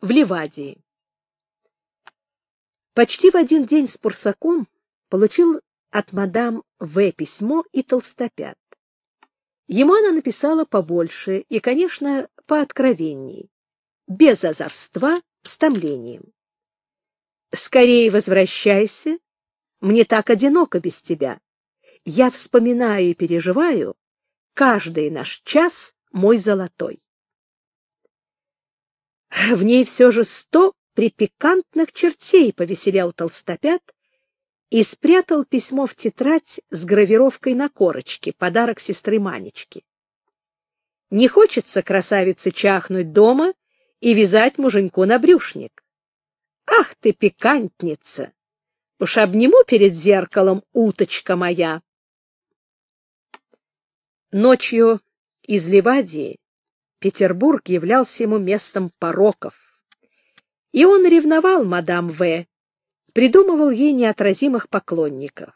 в Ливадии. Почти в один день с Пурсаком получил от мадам В. письмо и толстопят. Ему она написала побольше и, конечно, пооткровенней, без озорства, с томлением. «Скорее возвращайся, мне так одиноко без тебя. Я вспоминаю и переживаю каждый наш час мой золотой». В ней все же 100 припикантных чертей, повеселял толстопят и спрятал письмо в тетрадь с гравировкой на корочке, подарок сестры Манечки. Не хочется красавице чахнуть дома и вязать муженьку набрюшник. Ах ты, пикантница! Уж обниму перед зеркалом, уточка моя. Ночью из Ливадии Петербург являлся ему местом пороков. И он ревновал мадам В., придумывал ей неотразимых поклонников.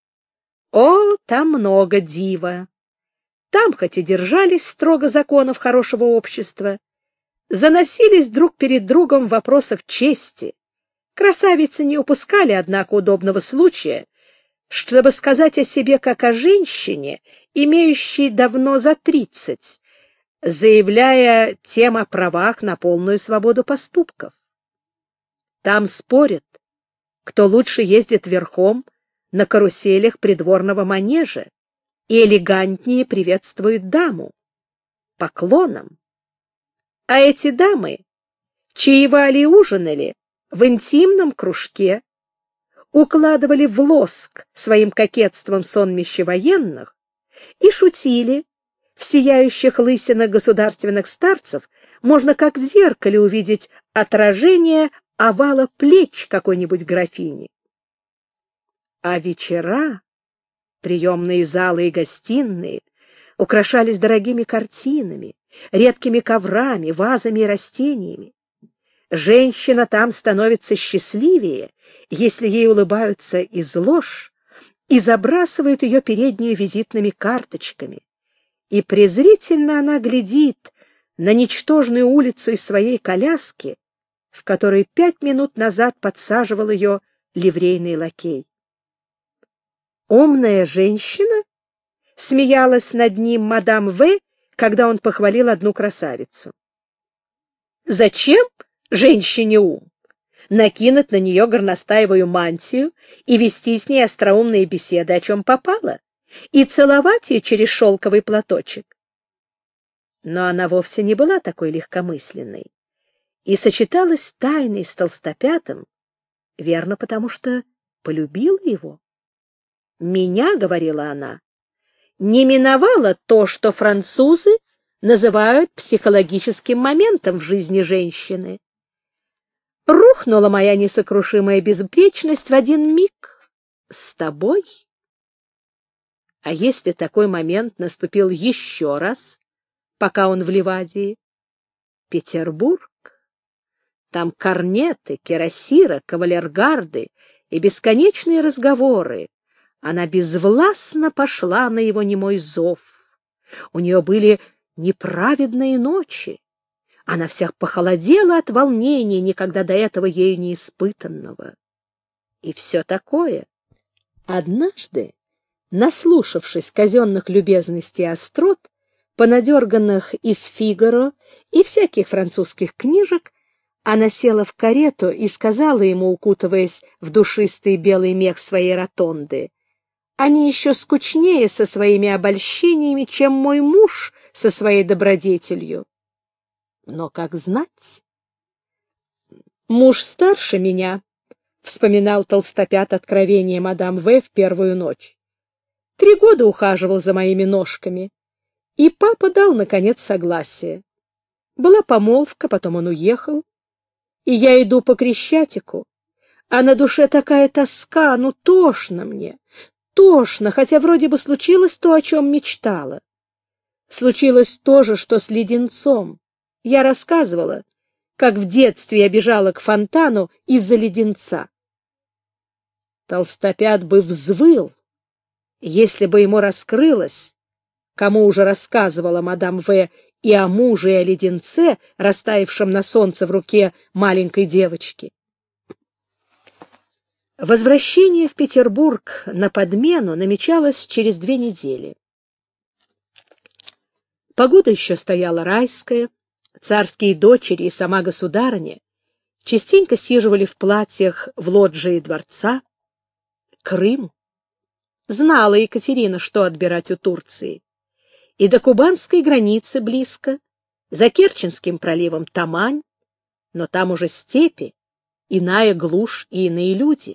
О, там много дива! Там хоть и держались строго законов хорошего общества, заносились друг перед другом в вопросах чести. Красавицы не упускали, однако, удобного случая, чтобы сказать о себе как о женщине, имеющей давно за 30, заявляя тем о правах на полную свободу поступков. Там спорят, кто лучше ездит верхом на каруселях придворного манежа и элегантнее приветствует даму поклоном. А эти дамы чаевали и ужинали в интимном кружке, укладывали в лоск своим кокетством сонмище военных и шутили. В сияющих лысинах государственных старцев можно как в зеркале увидеть отражение овала плеч какой-нибудь графини. А вечера, приемные залы и гостиные, украшались дорогими картинами, редкими коврами, вазами и растениями. Женщина там становится счастливее, если ей улыбаются из лож и забрасывают ее переднюю визитными карточками. И презрительно она глядит на ничтожную улицу из своей коляски, в которой 5 минут назад подсаживал ее ливрейный лакей. «Умная женщина?» — смеялась над ним мадам В., когда он похвалил одну красавицу. «Зачем женщине ум? Накинуть на нее горностаевую мантию и вести с ней остроумные беседы, о чем попало, и целовать ее через шелковый платочек?» Но она вовсе не была такой легкомысленной и сочеталась тайной с толстопятым, верно, потому что полюбила его. «Меня, — говорила она, — не миновало то, что французы называют психологическим моментом в жизни женщины. Рухнула моя несокрушимая безупречность в один миг с тобой. А если такой момент наступил еще раз, пока он в Ливадии? Петербург. Там корнеты, кирасиры, кавалергарды и бесконечные разговоры. Она безвластно пошла на его немой зов. У нее были неправедные ночи. Она вся похолодела от волнения, никогда до этого ею не испытанного. И все такое. Однажды, наслушавшись казенных любезностей и острот, понадерганных из «Фигаро» и всяких французских книжек, она села в карету и сказала ему, укутываясь в душистый белый мех своей ротонды: «Они еще скучнее со своими обольщениями, чем мой муж со своей добродетелью». Но как знать? «Муж старше меня», — вспоминал толстопят откровение мадам В. в первую ночь. 3 года ухаживал за моими ножками, и папа дал, наконец, согласие. Была помолвка, потом он уехал, и я иду по Крещатику, а на душе такая тоска, ну тошно мне, тошно, хотя вроде бы случилось то, о чем мечтала. Случилось то же, что с леденцом. Я рассказывала, как в детстве я бежала к фонтану из-за леденца. Толстопят бы взвыл, если бы ему раскрылось, кому уже рассказывала мадам В. и о муже и о леденце, растаявшем на солнце в руке маленькой девочки. Возвращение в Петербург на подмену намечалось через 2 недели. Погода еще стояла райская, царские дочери и сама государыня частенько сиживали в платьях в лоджии дворца. Крым. Знала Екатерина, что отбирать у Турции. И до кубанской границы близко, за Керченским проливом Тамань, но там уже степи, иная глушь и иные люди.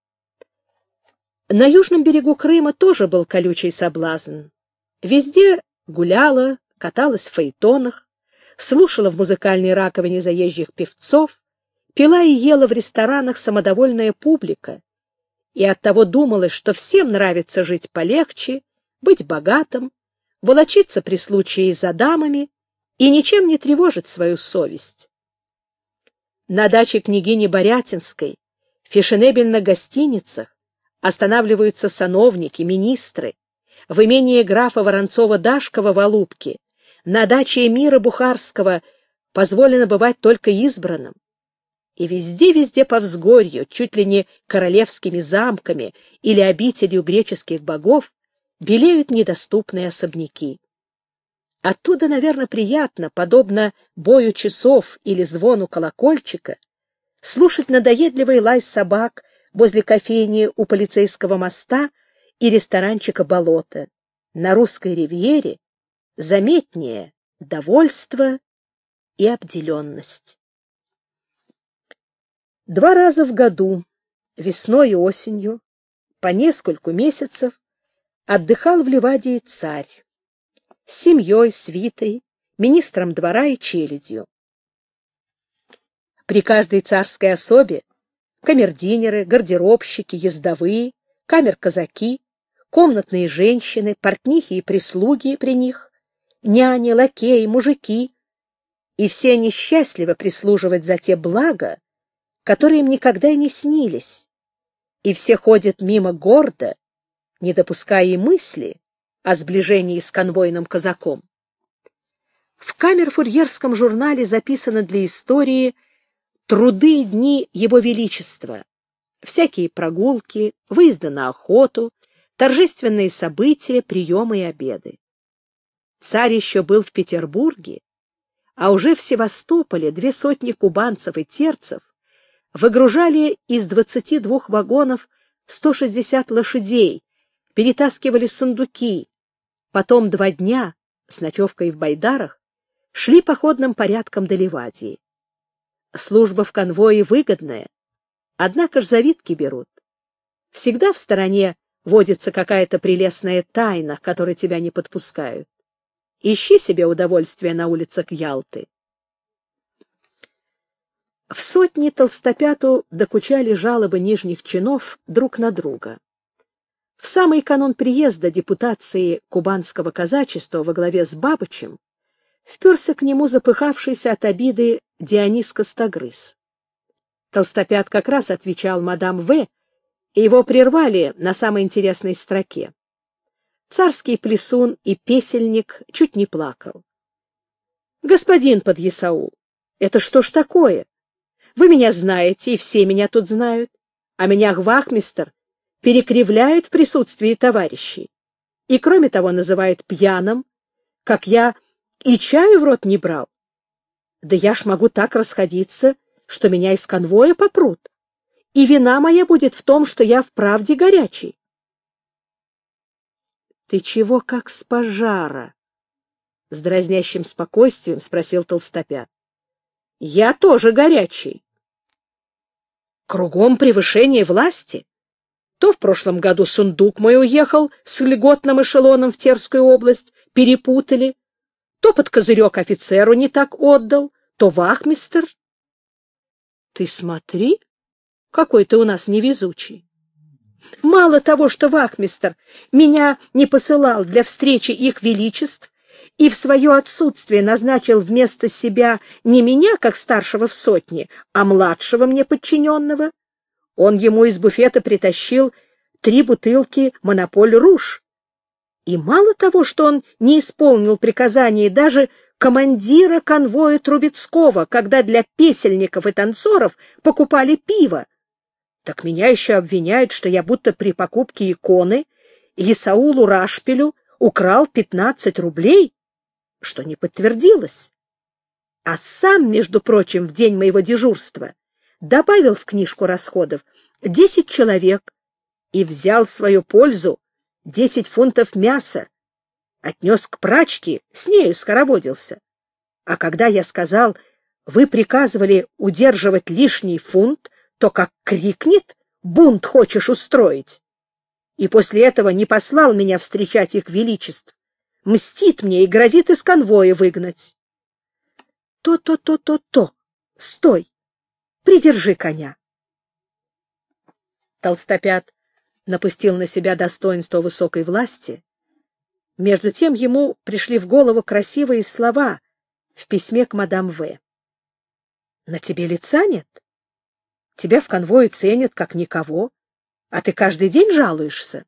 На южном берегу Крыма тоже был колючий соблазн. Везде гуляла, каталась в фаэтонах, слушала в музыкальной раковине заезжих певцов, пила и ела в ресторанах самодовольная публика, и оттого думалось, что всем нравится жить полегче, быть богатым, волочиться при случае за дамами и ничем не тревожить свою совесть. На даче княгини Борятинской, в фешенебельных гостиницах останавливаются сановники, министры. В имении графа Воронцова-Дашкова в Алупке, на даче эмира Бухарского позволено бывать только избранным. И везде-везде по взгорью, чуть ли не королевскими замками или обителью греческих богов, белеют недоступные особняки. Оттуда, наверное, приятно, подобно бою часов или звону колокольчика, слушать надоедливый лай собак возле кофейни у полицейского моста и ресторанчика «Болото». На русской ривьере заметнее довольство и обделенность. 2 раза в году, весной и осенью, по нескольку месяцев, отдыхал в Ливадии царь с семьей, свитой, министром двора и челядью. При каждой царской особе камердинеры, гардеробщики, ездовые, камер-казаки, комнатные женщины, портнихи и прислуги при них, няни, лакеи, мужики, и все они счастливо прислуживать за те блага, которые им никогда и не снились, и все ходят мимо гордо, не допуская и мысли о сближении с конвойным казаком. В камер-фурьерском журнале записано для истории труды и дни Его Величества, всякие прогулки, выезды на охоту, торжественные события, приемы и обеды. Царь еще был в Петербурге, а уже в Севастополе 200 кубанцев и терцев выгружали из 22 вагонов 160 лошадей, перетаскивали сундуки, потом 2 дня с ночевкой в байдарах шли походным порядком до Ливадии. Служба в конвое выгодная, однако ж завидки берут. Всегда в стороне водится какая-то прелестная тайна, к которой тебя не подпускают. Ищи себе удовольствие на улицах Ялты. В сотне Толстопяту докучали жалобы нижних чинов друг на друга. В самый канун приезда депутации кубанского казачества во главе с Бабычем вперся к нему запыхавшийся от обиды Дионис Костогрыз. Толстопят как раз отвечал мадам В., и его прервали на самой интересной строке. Царский плясун и песельник чуть не плакал. — Господин подъясаул, это что ж такое? Вы меня знаете, и все меня тут знают, а меня гвахмистр перекривляют в присутствии товарищей. И, кроме того, называют пьяным, как я и чаю в рот не брал. Да я ж могу так расходиться, что меня из конвоя попрут, и вина моя будет в том, что я вправде горячий. — Ты чего как с пожара? — с дразнящим спокойствием спросил Толстопят. — Я тоже горячий. Кругом превышение власти. То в прошлом году сундук мой уехал с льготным эшелоном в Терскую область, перепутали, то под козырек офицеру не так отдал, то вахмистр. Ты смотри, какой ты у нас невезучий. Мало того, что вахмистр меня не посылал для встречи их величеств и в свое отсутствие назначил вместо себя не меня, как старшего в сотне, а младшего мне подчиненного, он ему из буфета притащил 3 бутылки «Монополь Руж». И мало того, что он не исполнил приказание даже командира конвоя Трубецкого, когда для песельников и танцоров покупали пиво. Так меня еще обвиняют, что я будто при покупке иконы Исаулу Рашпилю украл 15 рублей, что не подтвердилось. А сам, между прочим, в день моего дежурства добавил в книжку расходов 10 человек и взял в свою пользу 10 фунтов мяса, отнес к прачке, с нею скороводился. А когда я сказал, вы приказывали удерживать лишний фунт, то как крикнет, бунт хочешь устроить. И после этого не послал меня встречать их величеств, мстит мне и грозит из конвоя выгнать. То. Стой! Придержи коня. Толстопят напустил на себя достоинство высокой власти. Между тем ему пришли в голову красивые слова в письме к мадам В. «На тебе лица нет? Тебя в конвое ценят как никого, а ты каждый день жалуешься».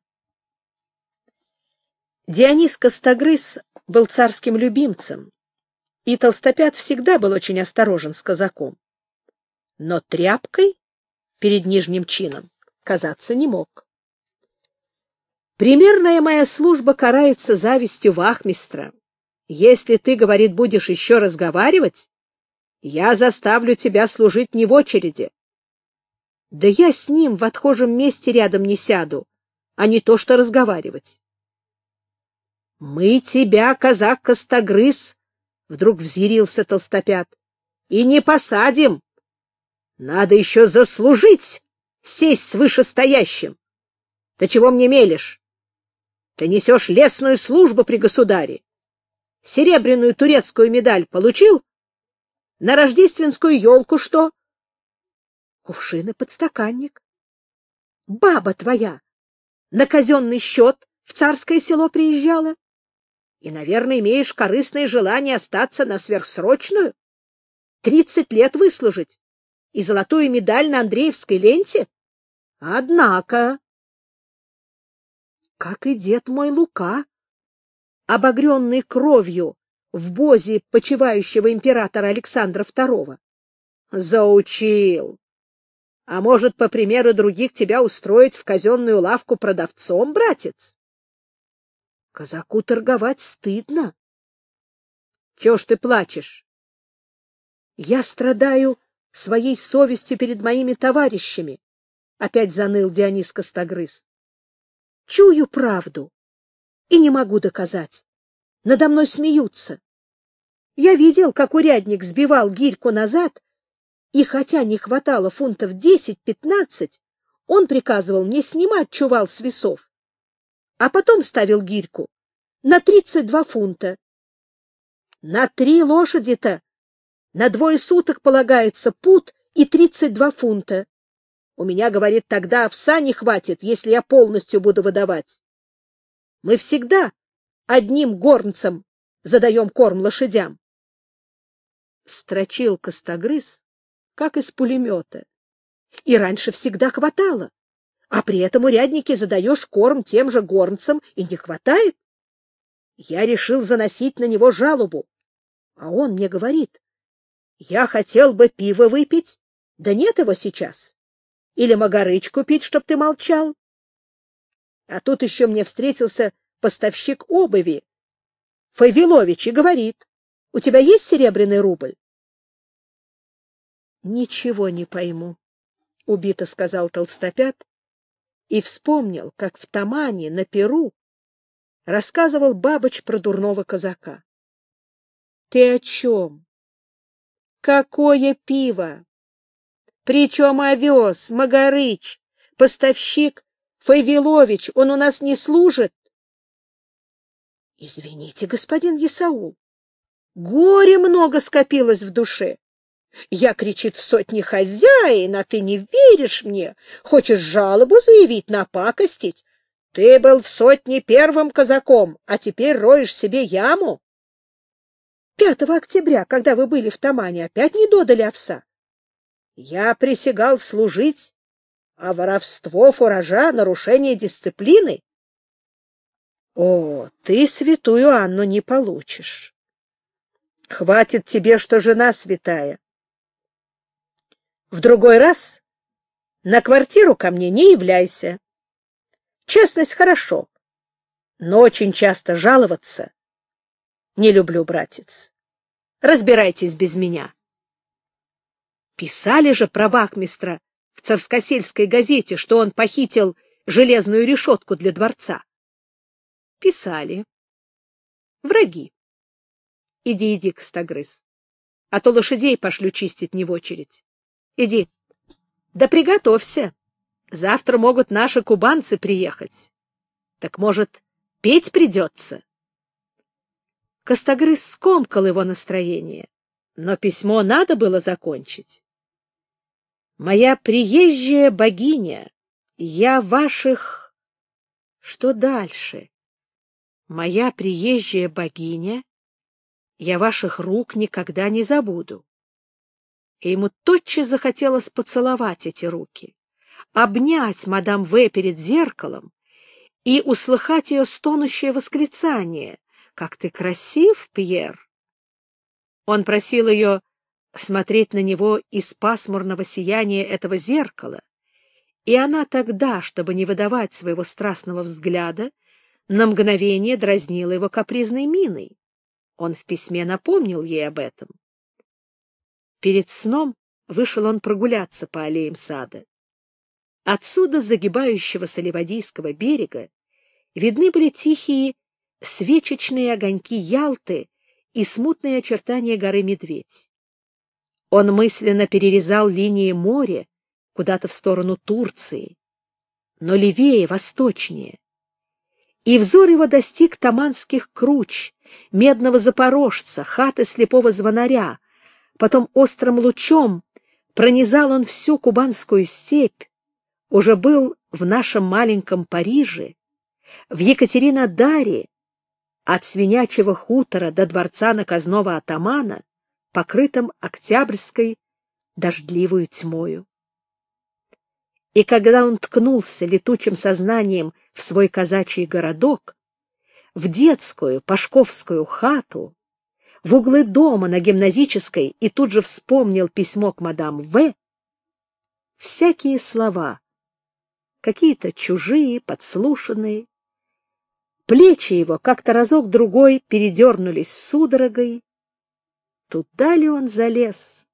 Дионис Костогрыз был царским любимцем, и Толстопят всегда был очень осторожен с казаком. Но тряпкой перед нижним чином казаться не мог. «Примерная моя служба карается завистью вахмистра. Если ты, — говорит, — будешь еще разговаривать, я заставлю тебя служить не в очереди. Да я с ним в отхожем месте рядом не сяду, а не то что разговаривать». «Мы тебя, казак Костогрыз, — вдруг взъярился Толстопят, — и не посадим. Надо еще заслужить сесть с вышестоящим. Ты чего мне мелешь? Ты несешь лесную службу при государе. Серебряную турецкую медаль получил? На рождественскую елку что? Кувшин и подстаканник. Баба твоя на казенный счет в царское село приезжала? И, наверное, имеешь корыстное желание остаться на сверхсрочную? 30 лет выслужить и золотую медаль на Андреевской ленте? Однако... Как и дед мой Лука, обогренный кровью в бозе почивающего императора Александра II. Заучил. А может, по примеру других, тебя устроить в казенную лавку продавцом, братец? Казаку торговать стыдно. Чего ж ты плачешь? Я страдаю своей совестью перед моими товарищами, — опять заныл Дионис Костогрыз. Чую правду и не могу доказать. Надо мной смеются. Я видел, как урядник сбивал гирьку назад, и хотя не хватало фунтов 10-15, он приказывал мне снимать чувал с весов, а потом ставил гирьку на 32 фунта. На 3 лошади-то на 2 суток полагается пуд и 32 фунта. У меня, говорит, тогда овса не хватит, если я полностью буду выдавать. Мы всегда одним горнцем задаем корм лошадям. Строчил Костогрыз, как из пулемета. И раньше всегда хватало, а при этом уряднике задаешь корм тем же горнцам и не хватает. Я решил заносить на него жалобу, а он мне говорит: я хотел бы пиво выпить, да нет его сейчас. Или магарыч купить, чтоб ты молчал. А тут еще мне встретился поставщик обуви, Фавилович, и говорит: у тебя есть серебряный рубль? — Ничего не пойму, — убито сказал Толстопят и вспомнил, как в Тамане на Перу рассказывал Бабыч про дурного казака. — Ты о чем? Какое пиво? Причем овес, Магарыч, поставщик Фавилович, он у нас не служит? — Извините, господин Исаул, горе много скопилось в душе. Я, кричит, в сотне хозяин, а ты не веришь мне, хочешь жалобу заявить, напакостить. Ты был в сотне первым казаком, а теперь роешь себе яму. 5 октября, когда вы были в Тамане, опять не додали овса. Я присягал служить, а воровство фуража — нарушение дисциплины. О, ты святую Анну не получишь. Хватит тебе, что жена святая. В другой раз на квартиру ко мне не являйся. Честность хорошо, но очень часто жаловаться не люблю, братец. Разбирайтесь без меня. Писали же про вахмистра в Царскосельской газете, что он похитил железную решетку для дворца. Писали. Враги. Иди, Костогрыз, а то лошадей пошлю чистить не в очередь. Иди. Да приготовься. Завтра могут наши кубанцы приехать. Так, может, петь придется? Костогрыз скомкал его настроение, но письмо надо было закончить. «Моя приезжая богиня, я ваших...» Что дальше? «Моя приезжая богиня, я ваших рук никогда не забуду». И ему тотчас захотелось поцеловать эти руки, обнять мадам В. перед зеркалом и услыхать ее стонущее восклицание: «Как ты красив, Пьер!» Он просил ее смотреть на него из пасмурного сияния этого зеркала, и она тогда, чтобы не выдавать своего страстного взгляда, на мгновение дразнила его капризной миной. Он в письме напомнил ей об этом. Перед сном вышел он прогуляться по аллеям сада. Отсюда, с загибающегося Ливадийского берега, видны были тихие свечечные огоньки Ялты и смутные очертания горы Медведь. Он мысленно перерезал линии моря куда-то в сторону Турции, но левее, восточнее. И взор его достиг Таманских круч, Медного Запорожца, хаты слепого звонаря. Потом острым лучом пронизал он всю Кубанскую степь, уже был в нашем маленьком Париже, в Екатеринодаре, от Свинячьего хутора до дворца наказного атамана, покрытым октябрьской дождливую тьмою. И когда он ткнулся летучим сознанием в свой казачий городок, в детскую пашковскую хату, в углы дома на Гимназической, и тут же вспомнил письмо к мадам В., всякие слова, какие-то чужие, подслушанные, плечи его как-то разок-другой передернулись судорогой. Туда ли он залез?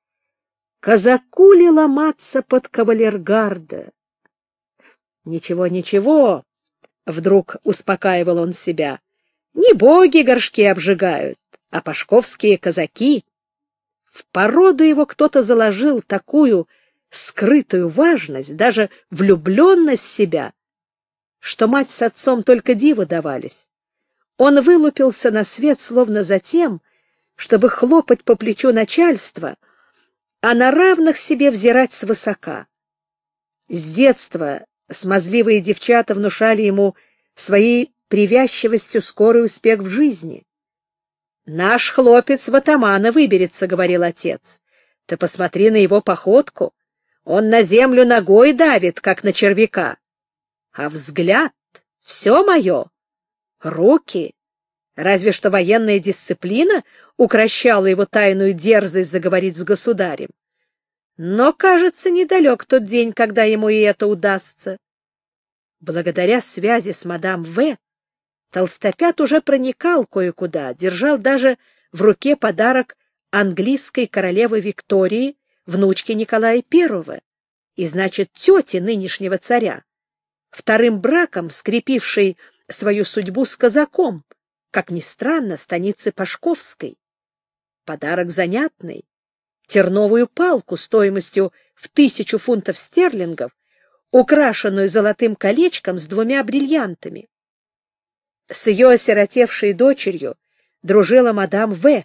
Казаку ли ломаться под кавалергарда? Ничего, ничего, вдруг успокаивал он себя. Не боги горшки обжигают, а пашковские казаки. В породу его кто-то заложил такую скрытую важность, даже влюбленность в себя, что мать с отцом только диву давались. Он вылупился на свет словно за тем, чтобы хлопать по плечу начальства, а на равных себе взирать свысока. С детства смазливые девчата внушали ему своей привязчивостью скорый успех в жизни. «Наш хлопец в атамана выберется», — говорил отец. «Ты посмотри на его походку. Он на землю ногой давит, как на червяка. А взгляд — все мое. Руки. Разве что военная дисциплина укрощала его тайную дерзость заговорить с государем. Но, кажется, недалек тот день, когда ему и это удастся». Благодаря связи с мадам В., Толстопят уже проникал кое-куда, держал даже в руке подарок английской королевы Виктории, внучки Николая I, и, значит, тети нынешнего царя, вторым браком скрепившей свою судьбу с казаком, как ни странно, станицы Пашковской. Подарок занятный. Терновую палку стоимостью в 1000 фунтов стерлингов, украшенную золотым колечком с 2 бриллиантами. С ее осиротевшей дочерью дружила мадам В.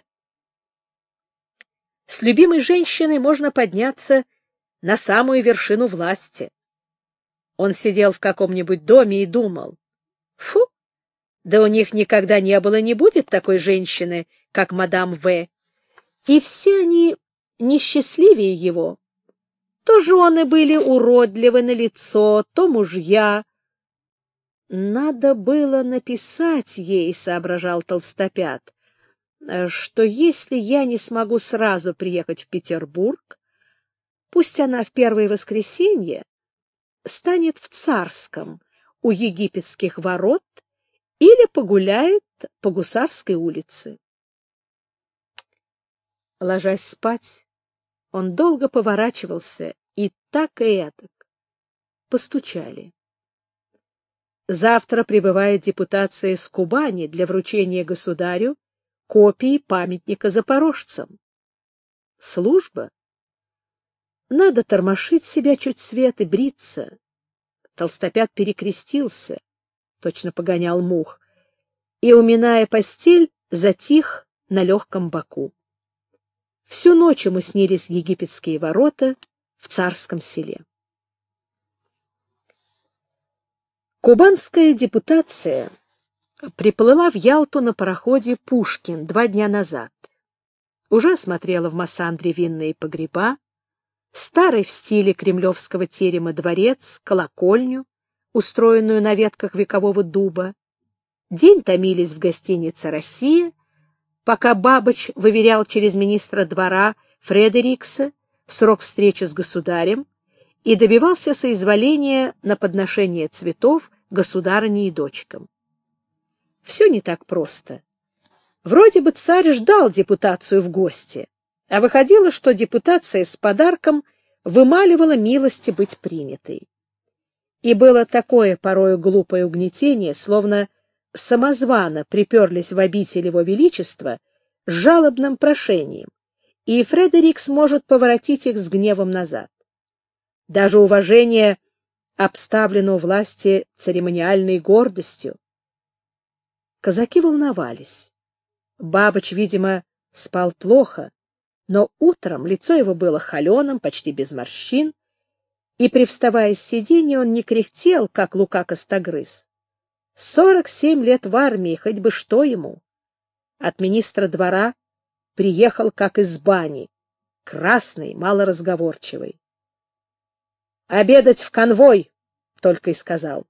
С любимой женщиной можно подняться на самую вершину власти. Он сидел в каком-нибудь доме и думал: фу, да у них никогда не было и не будет такой женщины, как мадам В. И все они несчастливее его. То жены были уродливы на лицо, то мужья. «Надо было написать ей», — соображал Толстопят. что если я не смогу сразу приехать в Петербург, пусть она в первое воскресенье станет в Царском у египетских ворот или погуляет по Гусарской улице. Ложась спать, он долго поворачивался и так и этак. Постучали. Завтра прибывает депутация с Кубани для вручения государю копии памятника запорожцам. Служба? Надо тормошить себя чуть свет и бриться. Толстопят перекрестился, точно погонял мух, и, уминая постель, затих на легком боку. Всю ночь ему снились египетские ворота в Царском селе. Кубанская депутация приплыла в Ялту на пароходе «Пушкин» 2 дня назад. Уже осмотрела в Массандре винные погреба, старый в стиле кремлевского терема дворец, колокольню, устроенную на ветках векового дуба. День томились в гостинице «Россия», пока Бабыч выверял через министра двора Фредерикса срок встречи с государем и добивался соизволения на подношение цветов государыне и дочкам. Все не так просто. Вроде бы царь ждал депутацию в гости, а выходило, что депутация с подарком вымаливала милости быть принятой. И было такое порою глупое угнетение, словно самозвано приперлись в обитель его величества с жалобным прошением, и Фредерикс может поворотить их с гневом назад. Даже уважение обставлено у власти церемониальной гордостью. Казаки волновались. Бабыч, видимо, спал плохо, но утром лицо его было холеным, почти без морщин, и, привставая с сиденья, он не кряхтел, как Лука Костогрыз. 47 лет в армии, хоть бы что ему. От министра двора приехал, как из бани, красный, малоразговорчивый. «Обедать в конвой!» — только и сказал.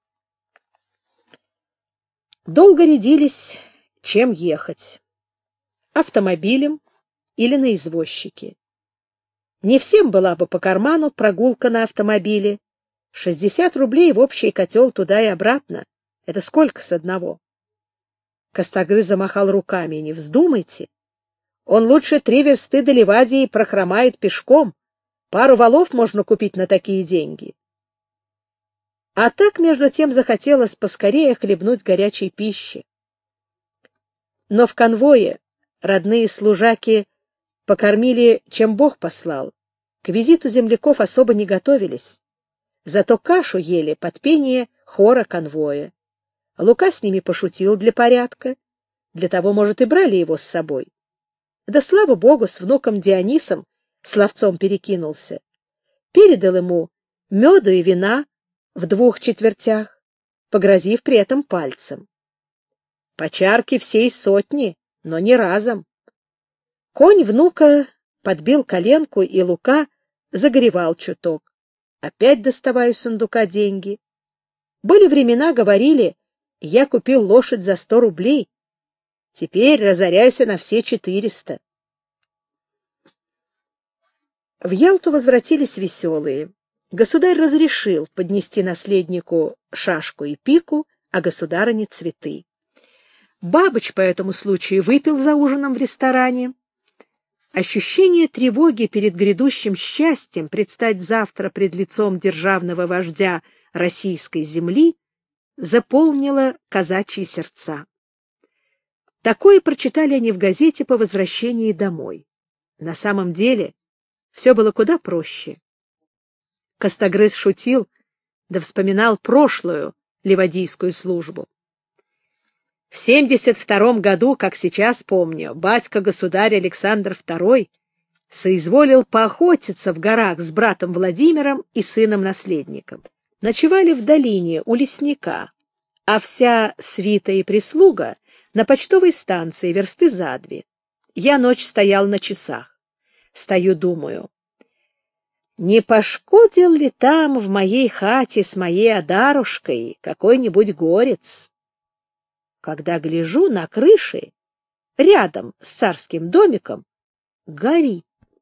Долго рядились, чем ехать. Автомобилем или на извозчике. Не всем была бы по карману прогулка на автомобиле. 60 рублей в общий котел туда и обратно. Это сколько с одного? Костогрыз замахал руками. Не вздумайте. Он лучше 3 версты до Ливадии прохромает пешком. Пару валов можно купить на такие деньги. А так, между тем, захотелось поскорее хлебнуть горячей пищи. Но в конвое родные служаки покормили, чем Бог послал. К визиту земляков особо не готовились. Зато кашу ели под пение хора конвоя. Лука с ними пошутил для порядка. Для того, может, и брали его с собой. Да, слава богу, с внуком Дионисом словцом перекинулся. Передал ему меду и вина в 2 четвертях, погрозив при этом пальцем. По чарке всей сотни, но не разом. Конь внука подбил коленку, и Лука загоревал чуток, опять доставая из сундука деньги. Были времена, говорили, я купил лошадь за 100 рублей. Теперь разоряйся на все 400. В Ялту возвратились веселые. Государь разрешил поднести наследнику шашку и пику, а государыне цветы. Бабыч по этому случаю выпил за ужином в ресторане. Ощущение тревоги перед грядущим счастьем предстать завтра пред лицом державного вождя российской земли заполнило казачьи сердца. Такое прочитали они в газете по возвращении домой. На самом деле все было куда проще. Костогрыз шутил, да вспоминал прошлую ливадийскую службу. В 72 году, как сейчас помню, батька-государь Александр II соизволил поохотиться в горах с братом Владимиром и сыном-наследником. Ночевали в долине у лесника, а вся свита и прислуга на почтовой станции версты за 2. Я ночь стоял на часах. Стою, думаю, не пошкодил ли там в моей хате с моей одарушкой какой-нибудь горец? Когда гляжу на крыши, рядом с царским домиком, горит.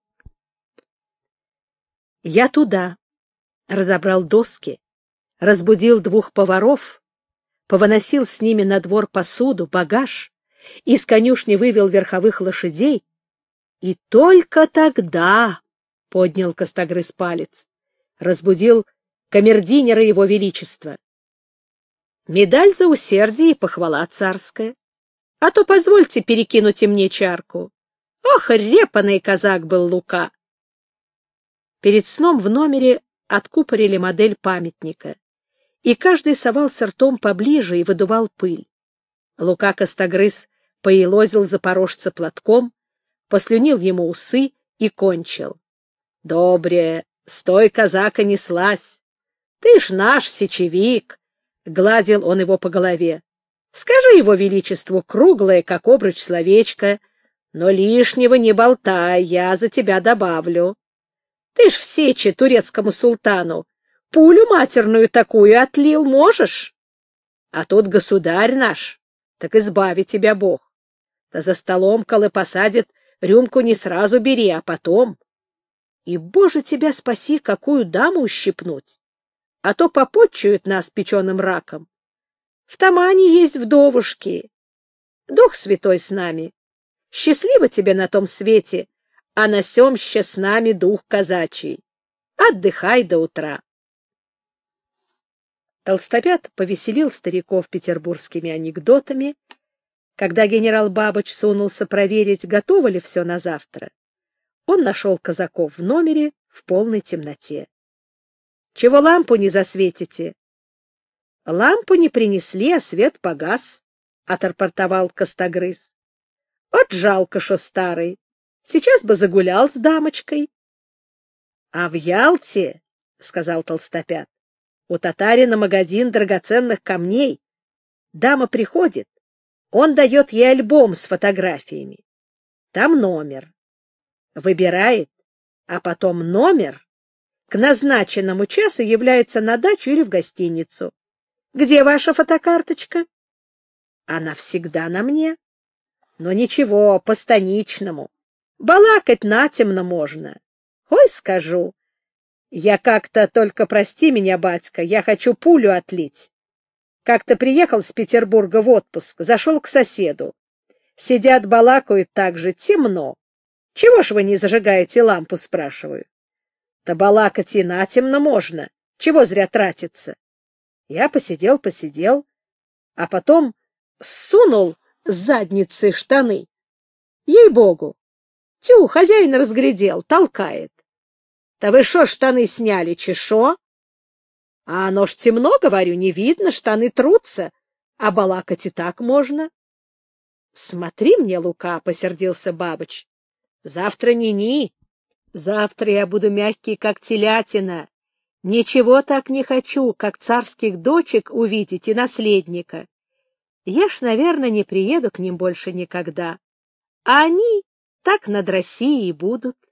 Я туда разобрал доски, разбудил 2 поваров, повыносил с ними на двор посуду, багаж, из конюшни вывел верховых лошадей, и только тогда поднял Костогрыз палец, разбудил камердинера его величества. Медаль за усердие и похвала царская. А то позвольте перекинуть и мне чарку. Ох, репаный казак был Лука! Перед сном в номере откупорили модель памятника, и каждый совался ртом поближе и выдувал пыль. Лука Костогрыз поелозил запорожца платком, послюнил ему усы и кончил. — Добре, стой, казака, неслась. Ты ж наш сечевик! — гладил он его по голове. — Скажи его величеству круглое, как обруч, словечко, но лишнего не болтай, я за тебя добавлю. Ты ж в сече турецкому султану пулю матерную такую отлил можешь? А тут государь наш, так избави тебя Бог. Да за столом, коли посадит, рюмку не сразу бери, а потом. И, Боже, тебя спаси, какую даму ущипнуть, а то попотчуют нас печеным раком. В Тамане есть вдовушки. Дух Святой с нами. Счастливо тебе на том свете, а на сём ще с нами дух казачий. Отдыхай до утра. Толстопят повеселил стариков петербургскими анекдотами. Когда генерал Бабыч сунулся проверить, готово ли все на завтра, он нашел казаков в номере в полной темноте. — Чего лампу не засветите? — Лампу не принесли, а свет погас, — отрапортовал Костогрыз. — Вот жалко, что старый. Сейчас бы загулял с дамочкой. — А в Ялте, — сказал Толстопят, — у татарина магазин драгоценных камней. Дама приходит, он дает ей альбом с фотографиями. Там номер. Выбирает, а потом номер к назначенному часу является на дачу или в гостиницу. Где ваша фотокарточка? Она всегда на мне. Но ничего, по-станичному. Балакать натемно можно. Ой, скажу. Я как-то, только прости меня, батька, я хочу пулю отлить. Как-то приехал с Петербурга в отпуск, зашел к соседу. Сидят, балакают так же, темно. Чего ж вы не зажигаете лампу, спрашиваю. Да балакать и натемно можно. Чего зря тратиться? Я посидел, а потом сунул с задницы штаны. Ей-богу! Тю, хозяин разглядел, толкает. Да вы шо штаны сняли, чешо? А оно ж темно, говорю, не видно, штаны трутся, а балакать и так можно. Смотри мне, Лука, — посердился Бабыч. Завтра ни-ни. Завтра я буду мягкий, как телятина. Ничего так не хочу, как царских дочек увидеть и наследника. Я ж, наверное, не приеду к ним больше никогда. А они так над Россией будут.